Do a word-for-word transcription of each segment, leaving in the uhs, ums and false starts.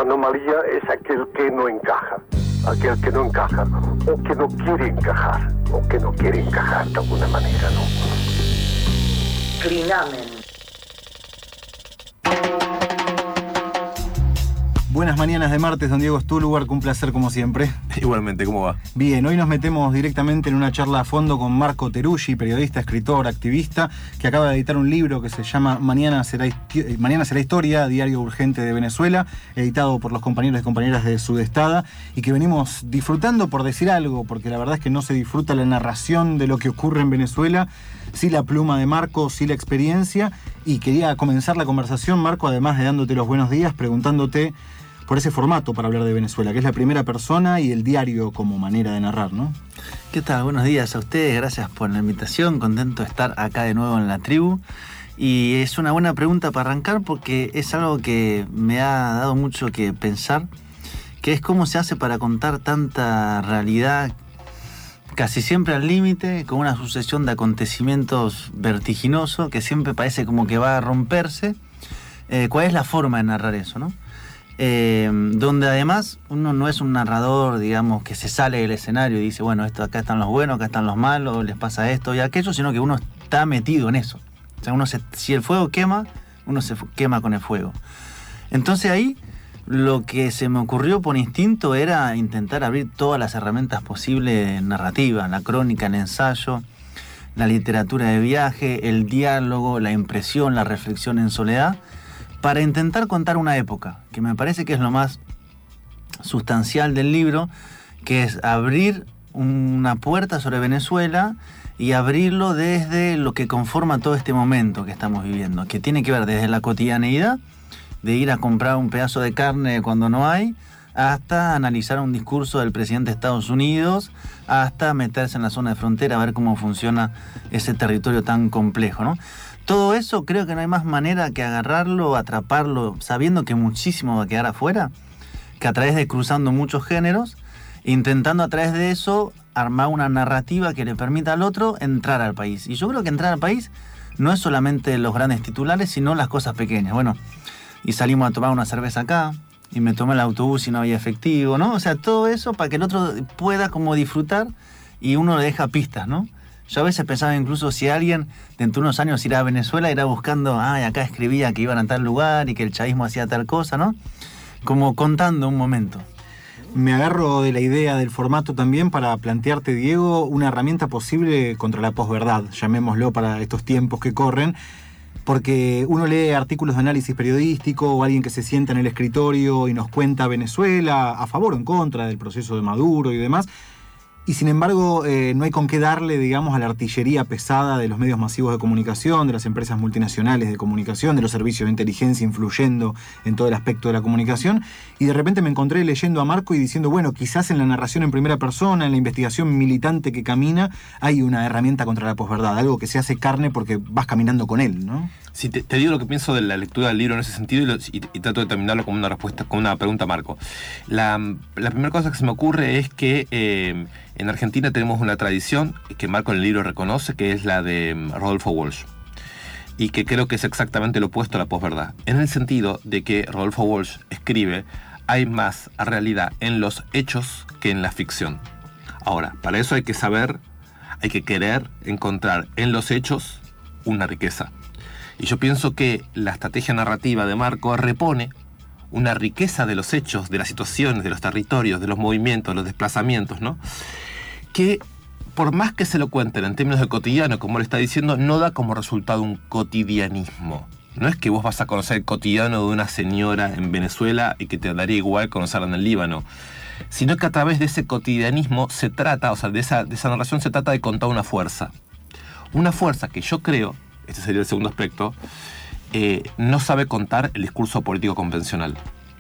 Anomalía es aquel que no encaja, aquel que no encaja, o que no quiere encajar, o que no quiere encajar de alguna manera, ¿no? Clinamen. Buenas mañanas de martes, don Diego Stulgar, un placer como siempre. Igualmente, ¿cómo va? Bien, hoy nos metemos directamente en una charla a fondo con Marco Teruggi, periodista, escritor, activista, que acaba de editar un libro que se llama Mañana será, Mañana será Historia, Diario Urgente de Venezuela, editado por los compañeros y compañeras de Sudestada, y que venimos disfrutando, por decir algo, porque la verdad es que no se disfruta la narración de lo que ocurre en Venezuela, sí la pluma de Marco, sí la experiencia, y quería comenzar la conversación, Marco, además de dándote los buenos días, preguntándote por ese formato para hablar de Venezuela, que es la primera persona y el diario como manera de narrar, ¿no? ¿Qué tal? Buenos días a ustedes, gracias por la invitación, contento de estar acá de nuevo en la tribu. Y es una buena pregunta para arrancar porque es algo que me ha dado mucho que pensar, que es cómo se hace para contar tanta realidad casi siempre al límite, con una sucesión de acontecimientos vertiginosos que siempre parece como que va a romperse. Eh, ¿Cuál es la forma de narrar eso, no? Eh, donde además uno no es un narrador, digamos, que se sale del escenario y dice, bueno, esto, acá están los buenos, acá están los malos, les pasa esto y aquello, sino que uno está metido en eso. O sea, uno se, si el fuego quema, uno se quema con el fuego. Entonces ahí lo que se me ocurrió por instinto era intentar abrir todas las herramientas posibles narrativas, la crónica, el ensayo, la literatura de viaje, el diálogo, la impresión, la reflexión en soledad, para intentar contar una época, que me parece que es lo más sustancial del libro, que es abrir una puerta sobre Venezuela y abrirlo desde lo que conforma todo este momento que estamos viviendo, que tiene que ver desde la cotidianeidad, de ir a comprar un pedazo de carne cuando no hay, hasta analizar un discurso del presidente de Estados Unidos, hasta meterse en la zona de frontera a ver cómo funciona ese territorio tan complejo, ¿no? Todo eso creo que no hay más manera que agarrarlo, atraparlo, sabiendo que muchísimo va a quedar afuera, que a través de cruzando muchos géneros, intentando a través de eso armar una narrativa que le permita al otro entrar al país. Y yo creo que entrar al país no es solamente los grandes titulares, sino las cosas pequeñas. Bueno, y salimos a tomar una cerveza acá, y me tomé el autobús y no había efectivo, ¿no? O sea, todo eso para que el otro pueda como disfrutar y uno le deja pistas, ¿no? Yo a veces pensaba incluso si alguien dentro de unos años irá a Venezuela, irá buscando, ay, acá escribía que iban a tal lugar y que el chavismo hacía tal cosa, ¿no? Como contando un momento. Me agarro de la idea del formato también para plantearte, Diego, una herramienta posible contra la posverdad, llamémoslo para estos tiempos que corren, porque uno lee artículos de análisis periodístico o alguien que se sienta en el escritorio y nos cuenta Venezuela a favor o en contra del proceso de Maduro y demás, y sin embargo eh, no hay con qué darle, digamos, a la artillería pesada de los medios masivos de comunicación, de las empresas multinacionales de comunicación, de los servicios de inteligencia influyendo en todo el aspecto de la comunicación, y de repente me encontré leyendo a Marco y diciendo, bueno, quizás en la narración en primera persona, en la investigación militante que camina, hay una herramienta contra la posverdad, algo que se hace carne porque vas caminando con él, ¿no? Sí, te, te digo lo que pienso de la lectura del libro en ese sentido y, lo, y, y trato de terminarlo con una respuesta, con una pregunta a Marco. La, la primera cosa que se me ocurre es que eh, en Argentina tenemos una tradición que Marco en el libro reconoce, que es la de Rodolfo Walsh, y que creo que es exactamente lo opuesto a la posverdad, en el sentido de que Rodolfo Walsh escribe, hay más realidad en los hechos que en la ficción. Ahora, para eso hay que saber, hay que querer encontrar en los hechos una riqueza. Y yo pienso que la estrategia narrativa de Marco repone una riqueza de los hechos, de las situaciones, de los territorios, de los movimientos, los desplazamientos, ¿no? Que por más que se lo cuenten en términos de cotidiano, como él está diciendo, no da como resultado un cotidianismo. No es que vos vas a conocer el cotidiano de una señora en Venezuela y que te daría igual conocerla en el Líbano, sino que a través de ese cotidianismo se trata, o sea, de esa, de esa narración se trata de contar una fuerza. Una fuerza que yo creo, este sería el segundo aspecto, eh, no sabe contar el discurso político convencional,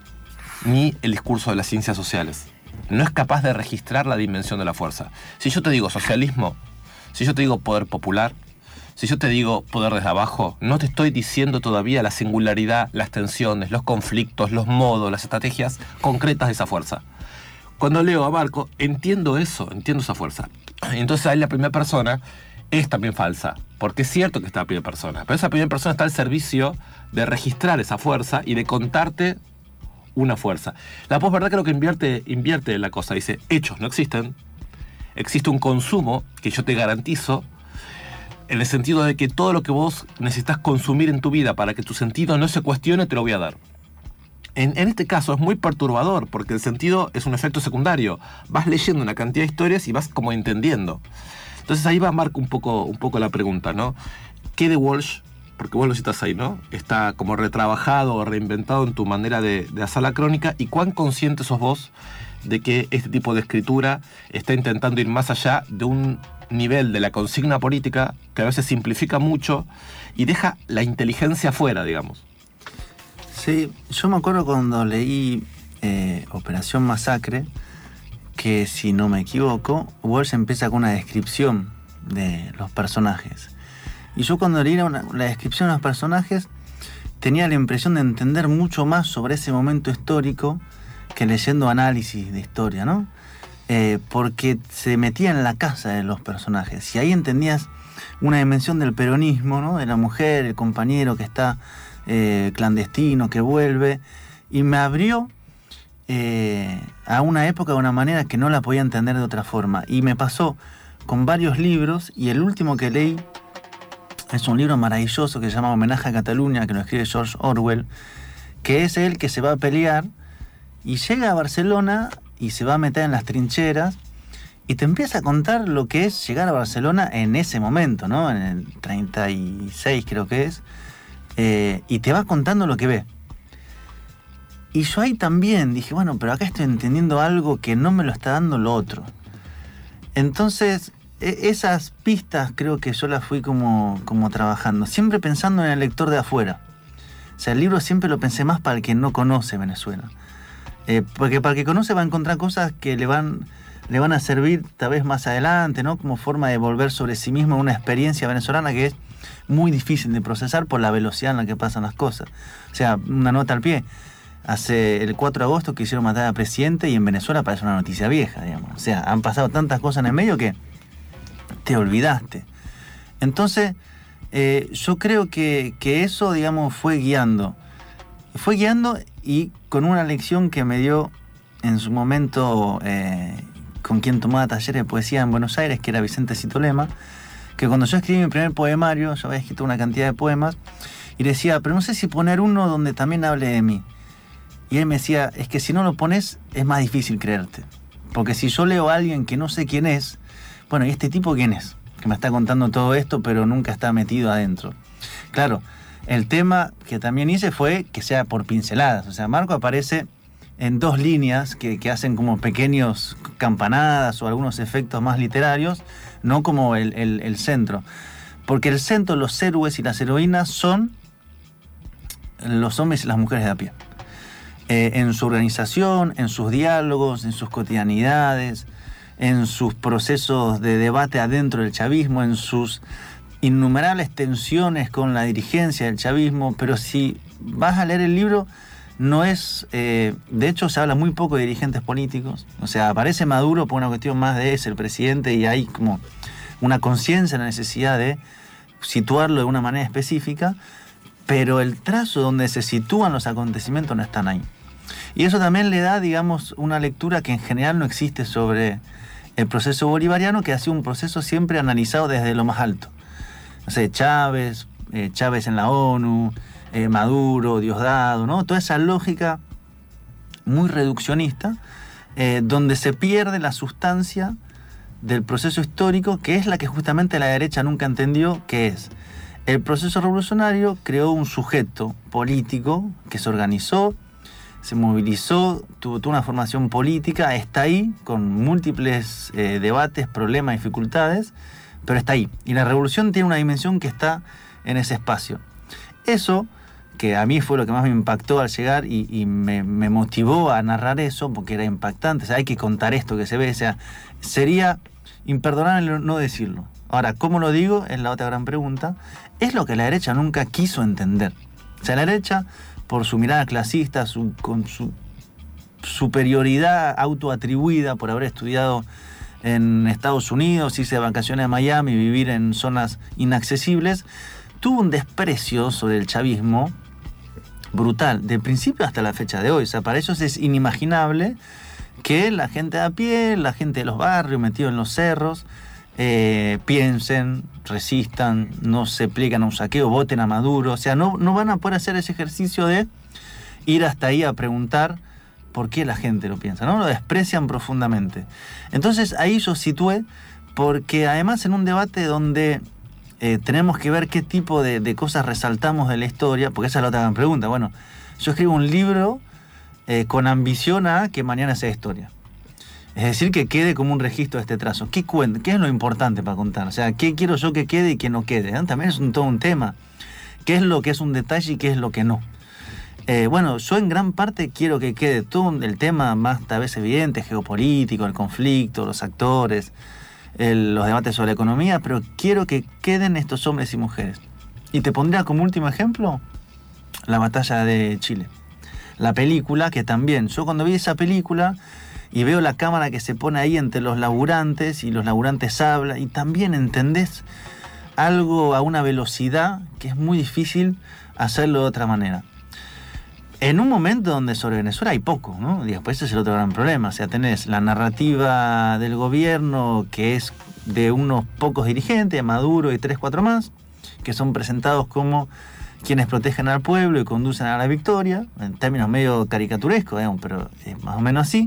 ni el discurso de las ciencias sociales. No es capaz de registrar la dimensión de la fuerza. Si yo te digo socialismo, si yo te digo poder popular, si yo te digo poder desde abajo, no te estoy diciendo todavía la singularidad, las tensiones, los conflictos, los modos, las estrategias concretas de esa fuerza. Cuando leo a Marco, entiendo eso, entiendo esa fuerza. Entonces ahí la primera persona es también falsa, porque es cierto que está a primera persona, pero esa primera persona está al servicio de registrar esa fuerza y de contarte una fuerza. La posverdad creo que invierte, invierte la cosa. Dice, hechos no existen. Existe un consumo que yo te garantizo, en el sentido de que todo lo que vos necesitas consumir en tu vida para que tu sentido no se cuestione, te lo voy a dar. En, en este caso es muy perturbador, porque el sentido es un efecto secundario. Vas leyendo una cantidad de historias y vas como entendiendo. Entonces ahí va Marco un poco, un poco la pregunta, ¿no? ¿Qué de Walsh, porque vos lo citas ahí, ¿no? Está como retrabajado o reinventado en tu manera de, de hacer la crónica, y cuán consciente sos vos de que este tipo de escritura está intentando ir más allá de un nivel de la consigna política que a veces simplifica mucho y deja la inteligencia fuera, digamos. Sí, yo me acuerdo cuando leí eh, Operación Masacre, que si no me equivoco, Walsh empieza con una descripción de los personajes. Y yo cuando leí una, la descripción de los personajes tenía la impresión de entender mucho más sobre ese momento histórico que leyendo análisis de historia, ¿no? Eh, porque se metía en la casa de los personajes y ahí entendías una dimensión del peronismo, ¿no? De la mujer, el compañero que está eh, clandestino, que vuelve, y me abrió eh, a una época de una manera que no la podía entender de otra forma. Y me pasó con varios libros, y el último que leí es un libro maravilloso que se llama Homenaje a Cataluña, que lo escribe George Orwell, que es él que se va a pelear y llega a Barcelona y se va a meter en las trincheras y te empieza a contar lo que es llegar a Barcelona en ese momento, ¿no? En el treinta y seis creo que es, eh, y te va contando lo que ve. Y yo ahí también dije, bueno, pero acá estoy entendiendo algo que no me lo está dando lo otro. Entonces, esas pistas creo que yo las fui como, como trabajando, siempre pensando en el lector de afuera. O sea, el libro siempre lo pensé más para el que no conoce Venezuela. Eh, porque para el que conoce va a encontrar cosas que le van, le van a servir tal vez más adelante, ¿no? Como forma de volver sobre sí mismo una experiencia venezolana que es muy difícil de procesar por la velocidad en la que pasan las cosas. O sea, una nota al pie. Hace el cuatro de agosto quisieron matar al presidente y en Venezuela parece una noticia vieja, digamos. O sea, han pasado tantas cosas en el medio que te olvidaste. Entonces, eh, yo creo que, que eso, digamos, fue guiando. Fue guiando y con una lección que me dio en su momento eh, con quien tomaba talleres de poesía en Buenos Aires, que era Vicente Citolema, que cuando yo escribí mi primer poemario, yo había escrito una cantidad de poemas, y decía, pero no sé si poner uno donde también hable de mí. Y él me decía, es que si no lo pones, es más difícil creerte. Porque si yo leo a alguien que no sé quién es, bueno, ¿y este tipo quién es? Que me está contando todo esto, pero nunca está metido adentro. Claro, el tema que también hice fue que sea por pinceladas. O sea, Marco aparece en dos líneas que, que hacen como pequeños campanadas o algunos efectos más literarios, no como el, el, el centro. Porque el centro, los héroes y las heroínas son los hombres y las mujeres de a pie. Eh, en su organización, en sus diálogos, en sus cotidianidades, en sus procesos de debate adentro del chavismo, en sus innumerables tensiones con la dirigencia del chavismo. Pero si vas a leer el libro, no es... Eh, de hecho, se habla muy poco de dirigentes políticos. O sea, aparece Maduro por una cuestión más de es el presidente y hay como una conciencia en la necesidad de situarlo de una manera específica, pero el trazo donde se sitúan los acontecimientos no están ahí. Y eso también le da, digamos, una lectura que en general no existe sobre el proceso bolivariano, que ha sido un proceso siempre analizado desde lo más alto. No sé, Chávez, eh, Chávez en la ONU, eh, Maduro, Diosdado, ¿no? Toda esa lógica muy reduccionista, eh, donde se pierde la sustancia del proceso histórico, que es la que justamente la derecha nunca entendió, que es el proceso revolucionario creó un sujeto político que se organizó, se movilizó, tuvo, tuvo una formación política, está ahí con múltiples eh, debates, problemas, dificultades, pero está ahí. Y la revolución tiene una dimensión que está en ese espacio. Eso, que a mí fue lo que más me impactó al llegar y, y me, me motivó a narrar eso, porque era impactante. O sea, hay que contar esto que se ve. O sea, sería imperdonable no decirlo. Ahora, ¿cómo lo digo? Es la otra gran pregunta. Es lo que la derecha nunca quiso entender. O sea, la derecha, por su mirada clasista, su, con su superioridad autoatribuida por haber estudiado en Estados Unidos, irse de vacaciones a Miami, vivir en zonas inaccesibles, tuvo un desprecio sobre el chavismo brutal, del principio hasta la fecha de hoy. O sea, para ellos es inimaginable que la gente de a pie, la gente de los barrios, metidos en los cerros, eh, piensen, resistan, no se pliegan a un saqueo, voten a Maduro. O sea, no, no van a poder hacer ese ejercicio de ir hasta ahí a preguntar por qué la gente lo piensa, ¿no? Lo desprecian profundamente. Entonces ahí yo situé, porque además en un debate donde eh, tenemos que ver qué tipo de, de cosas resaltamos de la historia, porque esa es la otra gran pregunta. Bueno, yo escribo un libro eh, con ambición a que mañana sea historia. Es decir, que quede como un registro de este trazo. ¿Qué cuenta? ¿Qué es lo importante para contar? O sea, ¿qué quiero yo que quede y que no quede? ¿Eh? También es un, todo un tema. ¿Qué es lo que es un detalle y qué es lo que no? Eh, bueno, yo en gran parte quiero que quede todo el tema más tal vez evidente, geopolítico, el conflicto, los actores, el, los debates sobre la economía, pero quiero que queden estos hombres y mujeres. Y te pondría como último ejemplo la batalla de Chile. La película, que también, yo cuando vi esa película y veo la cámara que se pone ahí entre los laburantes y los laburantes hablan, y también entendés algo a una velocidad que es muy difícil hacerlo de otra manera. En un momento donde sobre Venezuela hay poco, ¿no? Y después ese es el otro gran problema. O sea, tenés la narrativa del gobierno que es de unos pocos dirigentes, Maduro y tres, cuatro más, que son presentados como quienes protegen al pueblo y conducen a la victoria, en términos medio caricaturescos, digamos, pero es más o menos así.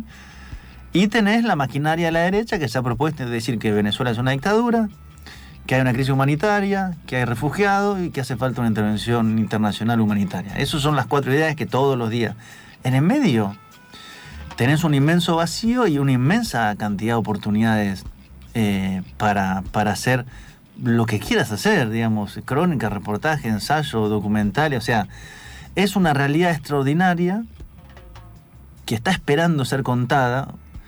Y tenés la maquinaria de la derecha que se ha propuesto decir que Venezuela es una dictadura, que hay una crisis humanitaria, que hay refugiados y que hace falta una intervención internacional humanitaria. Esas son las cuatro ideas que todos los días. En el medio tenés un inmenso vacío y una inmensa cantidad de oportunidades eh, para, para hacer lo que quieras hacer, digamos, crónica, reportaje, ensayo, documental. O sea, es una realidad extraordinaria que está esperando ser contada,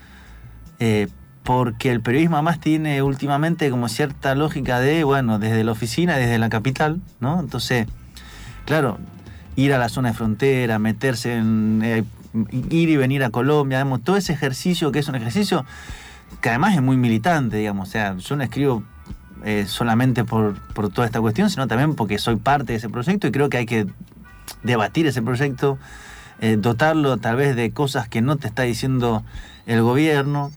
eh, porque el periodismo además tiene últimamente como cierta lógica de, bueno, desde la oficina, desde la capital, ¿no? Entonces, claro, ir a la zona de frontera, meterse en... Eh, ir y venir a Colombia, digamos, todo ese ejercicio que es un ejercicio que además es muy militante, digamos, o sea, yo no escribo eh, solamente por, por toda esta cuestión, sino también porque soy parte de ese proyecto y creo que hay que debatir ese proyecto, eh, dotarlo tal vez de cosas que no te está diciendo el gobierno,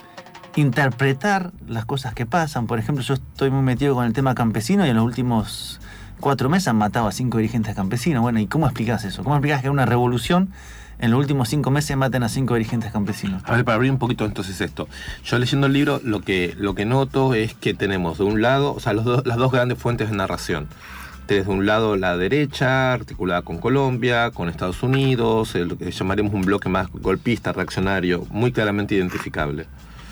interpretar las cosas que pasan. Por ejemplo, yo estoy muy metido con el tema campesino y en los últimos cuatro meses han matado a cinco dirigentes campesinos. Bueno, ¿y cómo explicás eso? ¿Cómo explicás que una revolución en los últimos cinco meses maten a cinco dirigentes campesinos? A ver, para abrir un poquito entonces esto. Yo leyendo el libro lo que, lo que noto es que tenemos de un lado, o sea, los do, las dos grandes fuentes de narración. Tenés de un lado la derecha, articulada con Colombia, con Estados Unidos, el, lo que llamaremos un bloque más golpista, reaccionario, muy claramente identificable.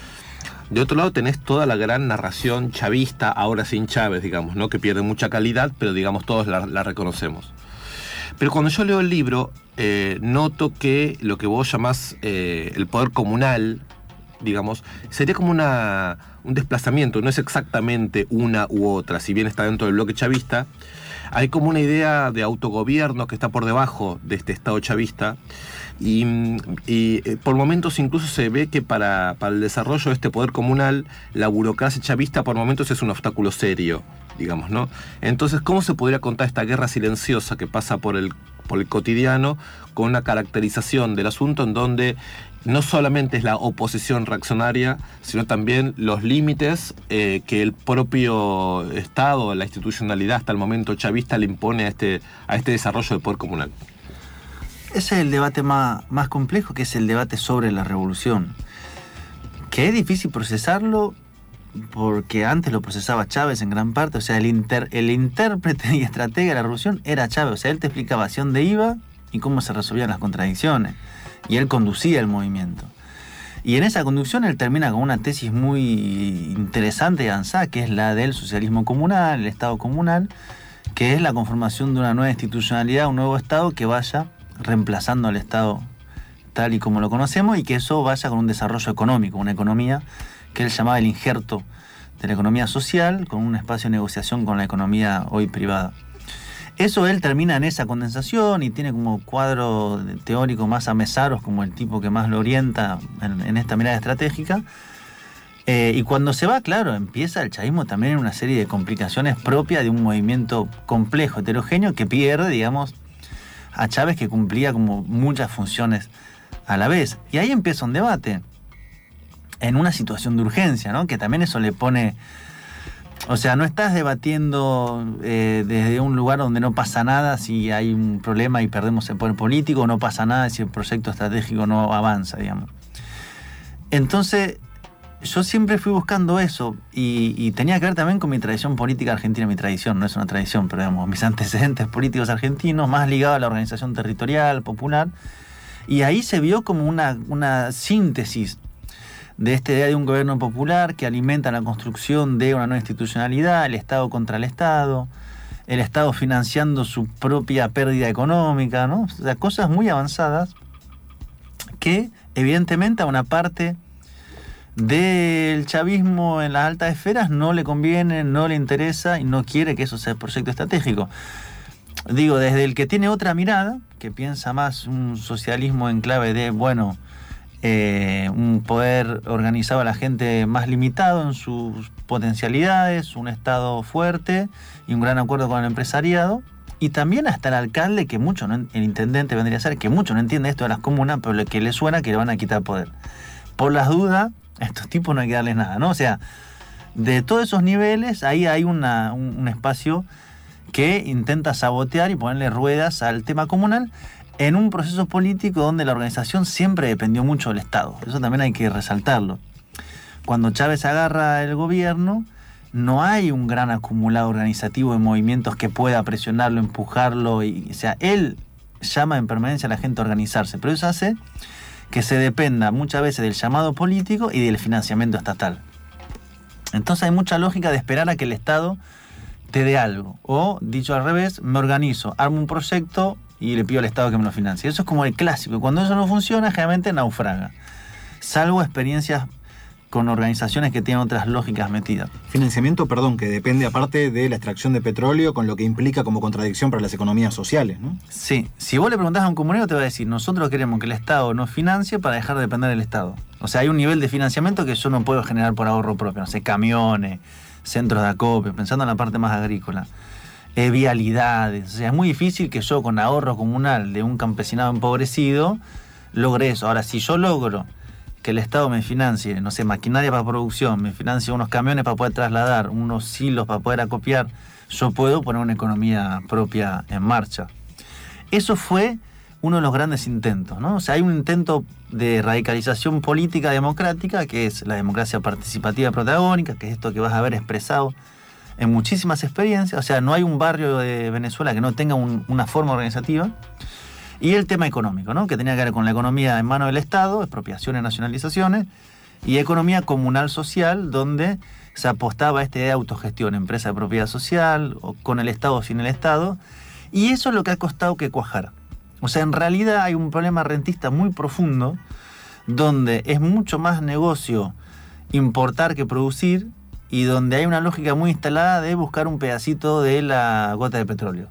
De otro lado tenés toda la gran narración chavista, ahora sin Chávez, digamos, ¿no? Que pierde mucha calidad, pero digamos todos la, la reconocemos. Pero cuando yo leo el libro, eh, noto que lo que vos llamás eh, el poder comunal, digamos, sería como una, un desplazamiento, no es exactamente una u otra, si bien está dentro del bloque chavista, hay como una idea de autogobierno que está por debajo de este Estado chavista. Y, y por momentos incluso se ve que para, para el desarrollo de este poder comunal la burocracia chavista por momentos es un obstáculo serio, digamos, ¿no? Entonces, ¿cómo se podría contar esta guerra silenciosa que pasa por el, por el cotidiano con una caracterización del asunto en donde no solamente es la oposición reaccionaria, sino también los límites eh, que el propio Estado, la institucionalidad hasta el momento chavista le impone a este, a este desarrollo del poder comunal? Ese es el debate más, más complejo, que es el debate sobre la revolución. Que es difícil procesarlo porque antes lo procesaba Chávez en gran parte. O sea, el, inter, el intérprete y estratega de la revolución era Chávez. O sea, él te explicaba hacia dónde iba y cómo se resolvían las contradicciones. Y él conducía el movimiento. Y en esa conducción él termina con una tesis muy interesante y avanzada, que es la del socialismo comunal, el Estado comunal, que es la conformación de una nueva institucionalidad, un nuevo Estado que vaya reemplazando al Estado tal y como lo conocemos y que eso vaya con un desarrollo económico, una economía que él llamaba el injerto de la economía social, con un espacio de negociación con la economía hoy privada. Eso él termina en esa condensación y tiene como cuadro teórico más a Mesaros como el tipo que más lo orienta en, en esta mirada estratégica. Eh, y cuando se va, claro, empieza el chavismo también en una serie de complicaciones propias de un movimiento complejo, heterogéneo, que pierde, digamos, a Chávez, que cumplía como muchas funciones a la vez. Y ahí empieza un debate en una situación de urgencia, ¿no? Que también eso le pone... O sea, no estás debatiendo eh, desde un lugar donde no pasa nada si hay un problema y perdemos el poder político, no pasa nada si el proyecto estratégico no avanza, digamos. Entonces, yo siempre fui buscando eso y, y tenía que ver también con mi tradición política argentina, mi tradición, no es una tradición, pero digamos, mis antecedentes políticos argentinos, más ligados a la organización territorial, popular, y ahí se vio como una, una síntesis de esta idea de un gobierno popular que alimenta la construcción de una nueva institucionalidad, el Estado contra el Estado, el Estado financiando su propia pérdida económica, ¿no? O sea, cosas muy avanzadas que evidentemente a una parte del chavismo en las altas esferas no le conviene, no le interesa y no quiere que eso sea el proyecto estratégico. Digo, desde el que tiene otra mirada, que piensa más un socialismo en clave de, bueno, Eh, un poder organizado a la gente más limitado en sus potencialidades, un Estado fuerte y un gran acuerdo con el empresariado, y también hasta el alcalde, que mucho no, el intendente vendría a ser, que mucho no entiende esto de las comunas, pero lo que le suena que le van a quitar poder. Por las dudas, a estos tipos no hay que darles nada, ¿no? O sea, de todos esos niveles, ahí hay una, un, un espacio que intenta sabotear y ponerle ruedas al tema comunal, en un proceso político donde la organización siempre dependió mucho del Estado. Eso también hay que resaltarlo. Cuando Chávez agarra el gobierno, no hay un gran acumulado organizativo de movimientos que pueda presionarlo, empujarlo. Y, o sea, él llama en permanencia a la gente a organizarse, pero eso hace que se dependa muchas veces del llamado político y del financiamiento estatal. Entonces hay mucha lógica de esperar a que el Estado te dé algo. O, dicho al revés, me organizo, armo un proyecto y le pido al Estado que me lo financie. Eso es como el clásico. Y cuando eso no funciona, generalmente naufraga. Salvo experiencias con organizaciones que tienen otras lógicas metidas. Financiamiento, perdón, que depende aparte de la extracción de petróleo, con lo que implica como contradicción para las economías sociales, ¿no? Sí. Si vos le preguntás a un comunero, te va a decir, nosotros queremos que el Estado nos financie para dejar de depender del Estado. O sea, hay un nivel de financiamiento que yo no puedo generar por ahorro propio. No sé, camiones, centros de acopio, pensando en la parte más agrícola. Eh, vialidades. O sea, es muy difícil que yo con ahorro comunal de un campesinado empobrecido logre eso. Ahora, si yo logro que el Estado me financie, no sé, maquinaria para producción, me financie unos camiones para poder trasladar, unos hilos para poder acopiar, yo puedo poner una economía propia en marcha. Eso fue uno de los grandes intentos, ¿no? O sea, hay un intento de radicalización política democrática, que es la democracia participativa protagónica, que es esto que vas a ver expresado en muchísimas experiencias. O sea, no hay un barrio de Venezuela que no tenga un, una forma organizativa. Y el tema económico, ¿no? Que tenía que ver con la economía en manos del Estado, expropiaciones, nacionalizaciones, y economía comunal social, donde se apostaba a esta idea de autogestión, empresa de propiedad social, o con el Estado o sin el Estado, y eso es lo que ha costado que cuajara. O sea, en realidad hay un problema rentista muy profundo, donde es mucho más negocio importar que producir, y donde hay una lógica muy instalada de buscar un pedacito de la gota de petróleo.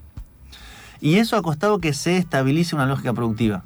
Y eso ha costado que se estabilice una lógica productiva.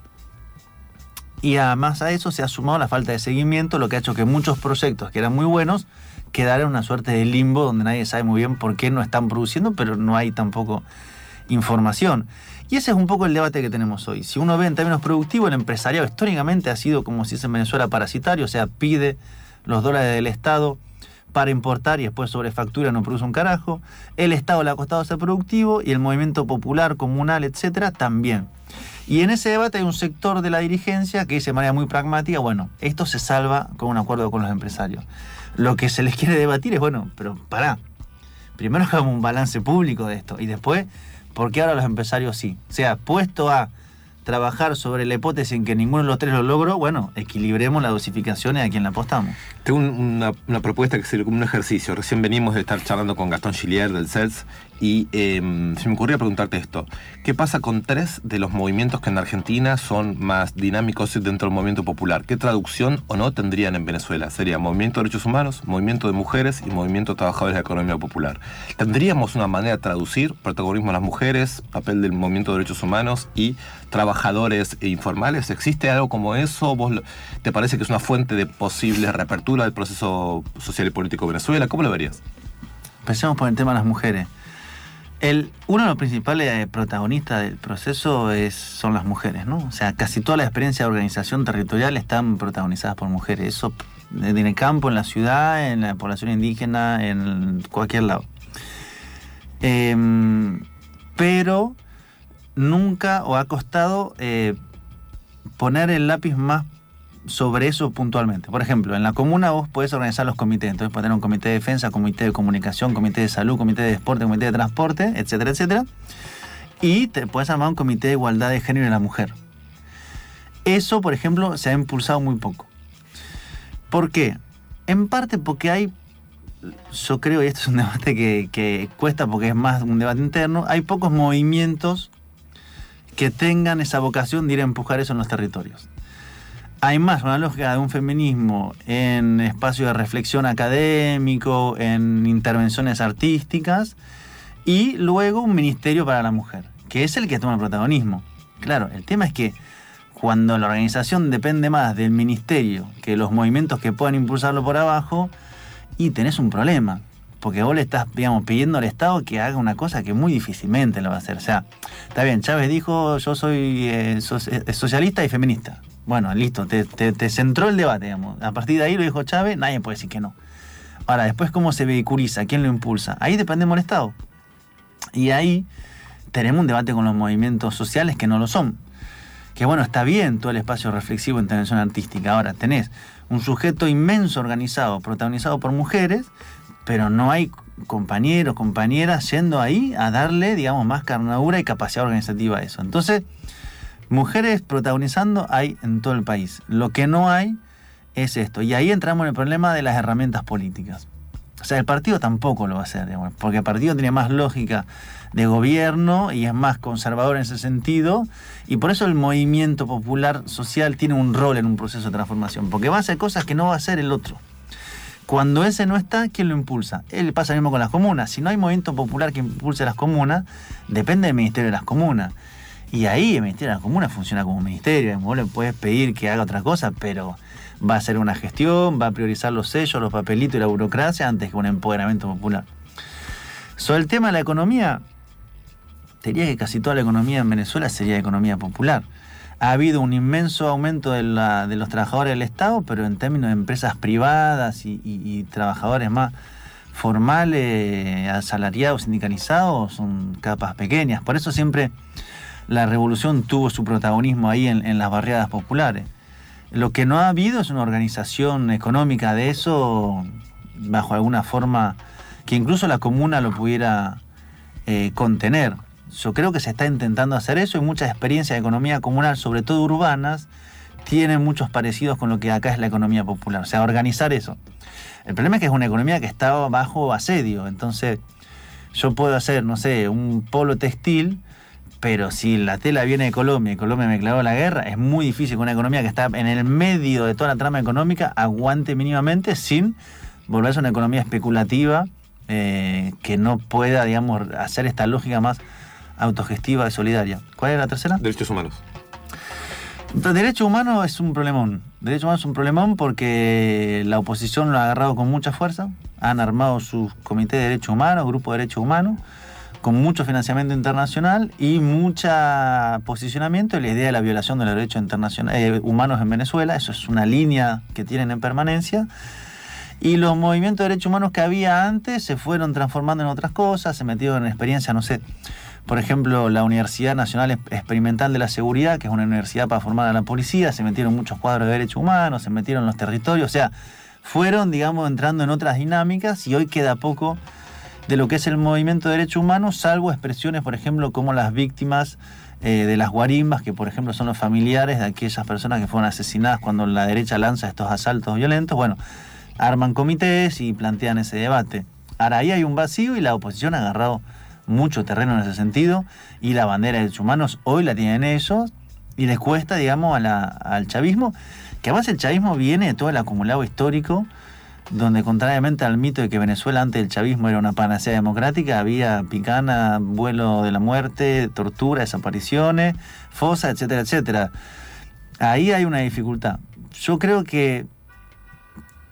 Y además a eso se ha sumado la falta de seguimiento, lo que ha hecho que muchos proyectos que eran muy buenos quedaran en una suerte de limbo donde nadie sabe muy bien por qué no están produciendo, pero no hay tampoco información. Y ese es un poco el debate que tenemos hoy. Si uno ve en términos productivos, el empresariado históricamente ha sido, como si es en Venezuela, parasitario, o sea, pide los dólares del Estado para importar y después sobrefactura, no produce un carajo. El Estado le ha costado ser productivo y el movimiento popular, comunal, etcétera, también. Y en ese debate hay un sector de la dirigencia que dice de manera muy pragmática, bueno, esto se salva con un acuerdo con los empresarios. Lo que se les quiere debatir es, bueno, pero pará, primero hagamos un balance público de esto y después, ¿por qué ahora los empresarios sí? O sea, puesto a trabajar sobre la hipótesis en que ninguno de los tres lo logró, bueno, equilibremos la dosificación y a quien la apostamos. Tengo una, una propuesta que sería como un ejercicio. Recién venimos de estar charlando con Gastón Gillier del C E L S y eh, se me ocurría preguntarte esto. ¿Qué pasa con tres de los movimientos que en Argentina son más dinámicos dentro del movimiento popular? ¿Qué traducción o no tendrían en Venezuela? Sería Movimiento de Derechos Humanos, Movimiento de Mujeres y Movimiento de Trabajadores de la Economía Popular. ¿Tendríamos una manera de traducir protagonismo de las mujeres, papel del Movimiento de Derechos Humanos y trabajadores informales? ¿Existe algo como eso? ¿Vos te parece que es una fuente de posible reapertura del proceso social y político de Venezuela? ¿Cómo lo verías? Empecemos por el tema de las mujeres. El, uno de los principales protagonistas del proceso es, son las mujeres, ¿no? O sea, casi toda la experiencia de organización territorial están protagonizadas por mujeres. Eso en el campo, en la ciudad, en la población indígena, en cualquier lado. Eh, pero nunca o ha costado eh, poner el lápiz más sobre eso puntualmente. Por ejemplo, en la comuna vos podés organizar los comités. Entonces podés tener un comité de defensa, comité de comunicación, comité de salud, comité de deporte, comité de transporte, etcétera, etcétera. Y te podés armar un comité de igualdad de género y la mujer. Eso, por ejemplo, se ha impulsado muy poco. ¿Por qué? En parte porque hay, yo creo, y esto es un debate que, que cuesta porque es más un debate interno, hay pocos movimientos que tengan esa vocación de ir a empujar eso en los territorios. Hay más una lógica de un feminismo en espacio de reflexión académico, en intervenciones artísticas, y luego un ministerio para la mujer, que es el que toma el protagonismo. Claro, el tema es que cuando la organización depende más del ministerio que los movimientos que puedan impulsarlo por abajo, y tenés un problema, porque vos le estás, digamos, pidiendo al Estado que haga una cosa que muy difícilmente lo va a hacer. O sea, está bien, Chávez dijo, yo soy eh, so- socialista y feminista. Bueno, listo, te, te, te centró el debate, digamos. A partir de ahí lo dijo Chávez, nadie puede decir que no. Ahora, después, ¿cómo se vehiculiza? ¿Quién lo impulsa? Ahí dependemos del Estado. Y ahí tenemos un debate con los movimientos sociales que no lo son. Que bueno, está bien todo el espacio reflexivo de intervención artística. Ahora, tenés un sujeto inmenso organizado, protagonizado por mujeres, pero no hay compañeros, compañeras yendo ahí a darle, digamos, más carnadura y capacidad organizativa a eso. Entonces, mujeres protagonizando hay en todo el país. Lo que no hay es esto. Y ahí entramos en el problema de las herramientas políticas. O sea, el partido tampoco lo va a hacer, digamos, porque el partido tiene más lógica de gobierno y es más conservador en ese sentido. Y por eso el movimiento popular social tiene un rol en un proceso de transformación, porque va a hacer cosas que no va a hacer el otro. Cuando ese no está, ¿quién lo impulsa? Él pasa lo mismo con las comunas. Si no hay movimiento popular que impulse las comunas, depende del Ministerio de las Comunas. Y ahí el Ministerio de las Comunas funciona como un ministerio. Vos le puedes pedir que haga otra cosa, pero va a hacer una gestión, va a priorizar los sellos, los papelitos y la burocracia antes que un empoderamiento popular. Sobre el tema de la economía, te diría que casi toda la economía en Venezuela sería economía popular. Ha habido un inmenso aumento de, la, de los trabajadores del Estado, pero en términos de empresas privadas y, y, y trabajadores más formales, asalariados, sindicalizados, son capas pequeñas. Por eso siempre la revolución tuvo su protagonismo ahí en, en las barriadas populares. Lo que no ha habido es una organización económica de eso, bajo alguna forma, que incluso la comuna lo pudiera eh, contener. Yo creo que se está intentando hacer eso y muchas experiencias de economía comunal, sobre todo urbanas, tienen muchos parecidos con lo que acá es la economía popular. O sea, organizar eso. El problema es que es una economía que está bajo asedio. Entonces, yo puedo hacer, no sé, un polo textil, pero si la tela viene de Colombia y Colombia me declaró la guerra, es muy difícil que una economía que está en el medio de toda la trama económica aguante mínimamente sin volverse una economía especulativa eh, que no pueda, digamos, hacer esta lógica más autogestiva y solidaria. ¿Cuál es la tercera? Derechos humanos. Entonces, derechos humanos es un problemón. Derechos humanos es un problemón porque la oposición lo ha agarrado con mucha fuerza. Han armado sus comités de derechos humanos, grupos de derechos humanos, con mucho financiamiento internacional y mucho posicionamiento en la idea de la violación de los derechos internacionales, eh, humanos en Venezuela. Eso es una línea que tienen en permanencia. Y los movimientos de derechos humanos que había antes se fueron transformando en otras cosas, se metieron en experiencias, no sé, por ejemplo, la Universidad Nacional Experimental de la Seguridad, que es una universidad para formar a la policía, se metieron muchos cuadros de derechos humanos, se metieron en los territorios, o sea, fueron, digamos, entrando en otras dinámicas y hoy queda poco de lo que es el movimiento de derechos humanos, salvo expresiones, por ejemplo, como las víctimas eh, de las guarimbas, que por ejemplo son los familiares de aquellas personas que fueron asesinadas cuando la derecha lanza estos asaltos violentos. Bueno, arman comités y plantean ese debate. Ahora, ahí hay un vacío y la oposición ha agarrado mucho terreno en ese sentido, y la bandera de derechos humanos hoy la tienen ellos, y les cuesta, digamos, a la, al chavismo, que además el chavismo viene de todo el acumulado histórico, donde contrariamente al mito de que Venezuela antes del chavismo era una panacea democrática, había picana, vuelo de la muerte, tortura, desapariciones, fosa, etcétera, etcétera. Ahí hay una dificultad. Yo creo que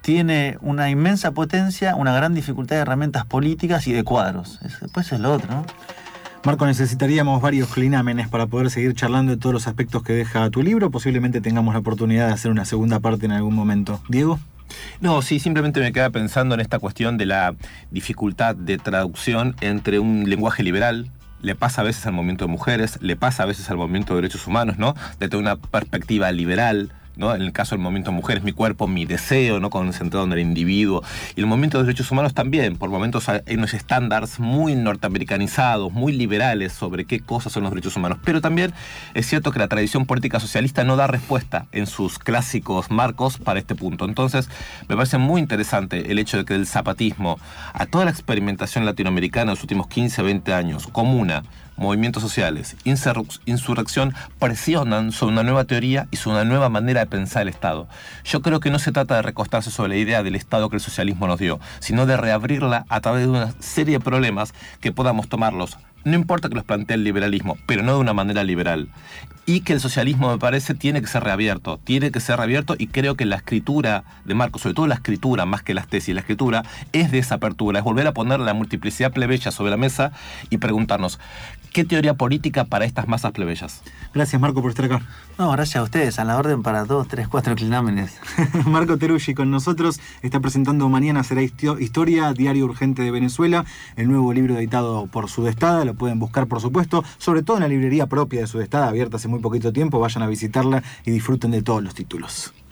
tiene una inmensa potencia, una gran dificultad de herramientas políticas y de cuadros. Después es lo otro, ¿no? Marco, necesitaríamos varios clinámenes para poder seguir charlando de todos los aspectos que deja tu libro. Posiblemente tengamos la oportunidad de hacer una segunda parte en algún momento. ¿Diego? No, sí, simplemente me queda pensando en esta cuestión de la dificultad de traducción entre un lenguaje liberal. Le pasa a veces al movimiento de mujeres, le pasa a veces al movimiento de derechos humanos, ¿no? Desde una perspectiva liberal, ¿no? En el caso del movimiento de mujeres, mi cuerpo, mi deseo, ¿no? Concentrado en el individuo. Y el movimiento de derechos humanos también. Por momentos hay unos estándares muy norteamericanizados, muy liberales sobre qué cosas son los derechos humanos. Pero también es cierto que la tradición política socialista no da respuesta en sus clásicos marcos para este punto. Entonces, me parece muy interesante el hecho de que del zapatismo a toda la experimentación latinoamericana de los últimos quince, veinte años, comuna, movimientos sociales, insurrección, presionan sobre una nueva teoría y sobre una nueva manera de pensar el Estado. Yo creo que no se trata de recostarse sobre la idea del Estado que el socialismo nos dio, sino de reabrirla a través de una serie de problemas que podamos tomarlos. No importa que los plantee el liberalismo, pero no de una manera liberal. Y que el socialismo, me parece, tiene que ser reabierto. Tiene que ser reabierto y creo que la escritura de Marcos, sobre todo la escritura, más que las tesis, la escritura es de esa apertura, es volver a poner la multiplicidad plebeya sobre la mesa y preguntarnos, ¿qué teoría política para estas masas plebeyas? Gracias, Marco, por estar acá. No, gracias a ustedes. A la orden para dos, tres, cuatro clinámenes. Marco Teruggi con nosotros. Está presentando Mañana será Historia, Diario Urgente de Venezuela, el nuevo libro editado por Sudestada. Lo pueden buscar, por supuesto, sobre todo en la librería propia de Sudestada, abierta hace muy poquito tiempo. Vayan a visitarla y disfruten de todos los títulos.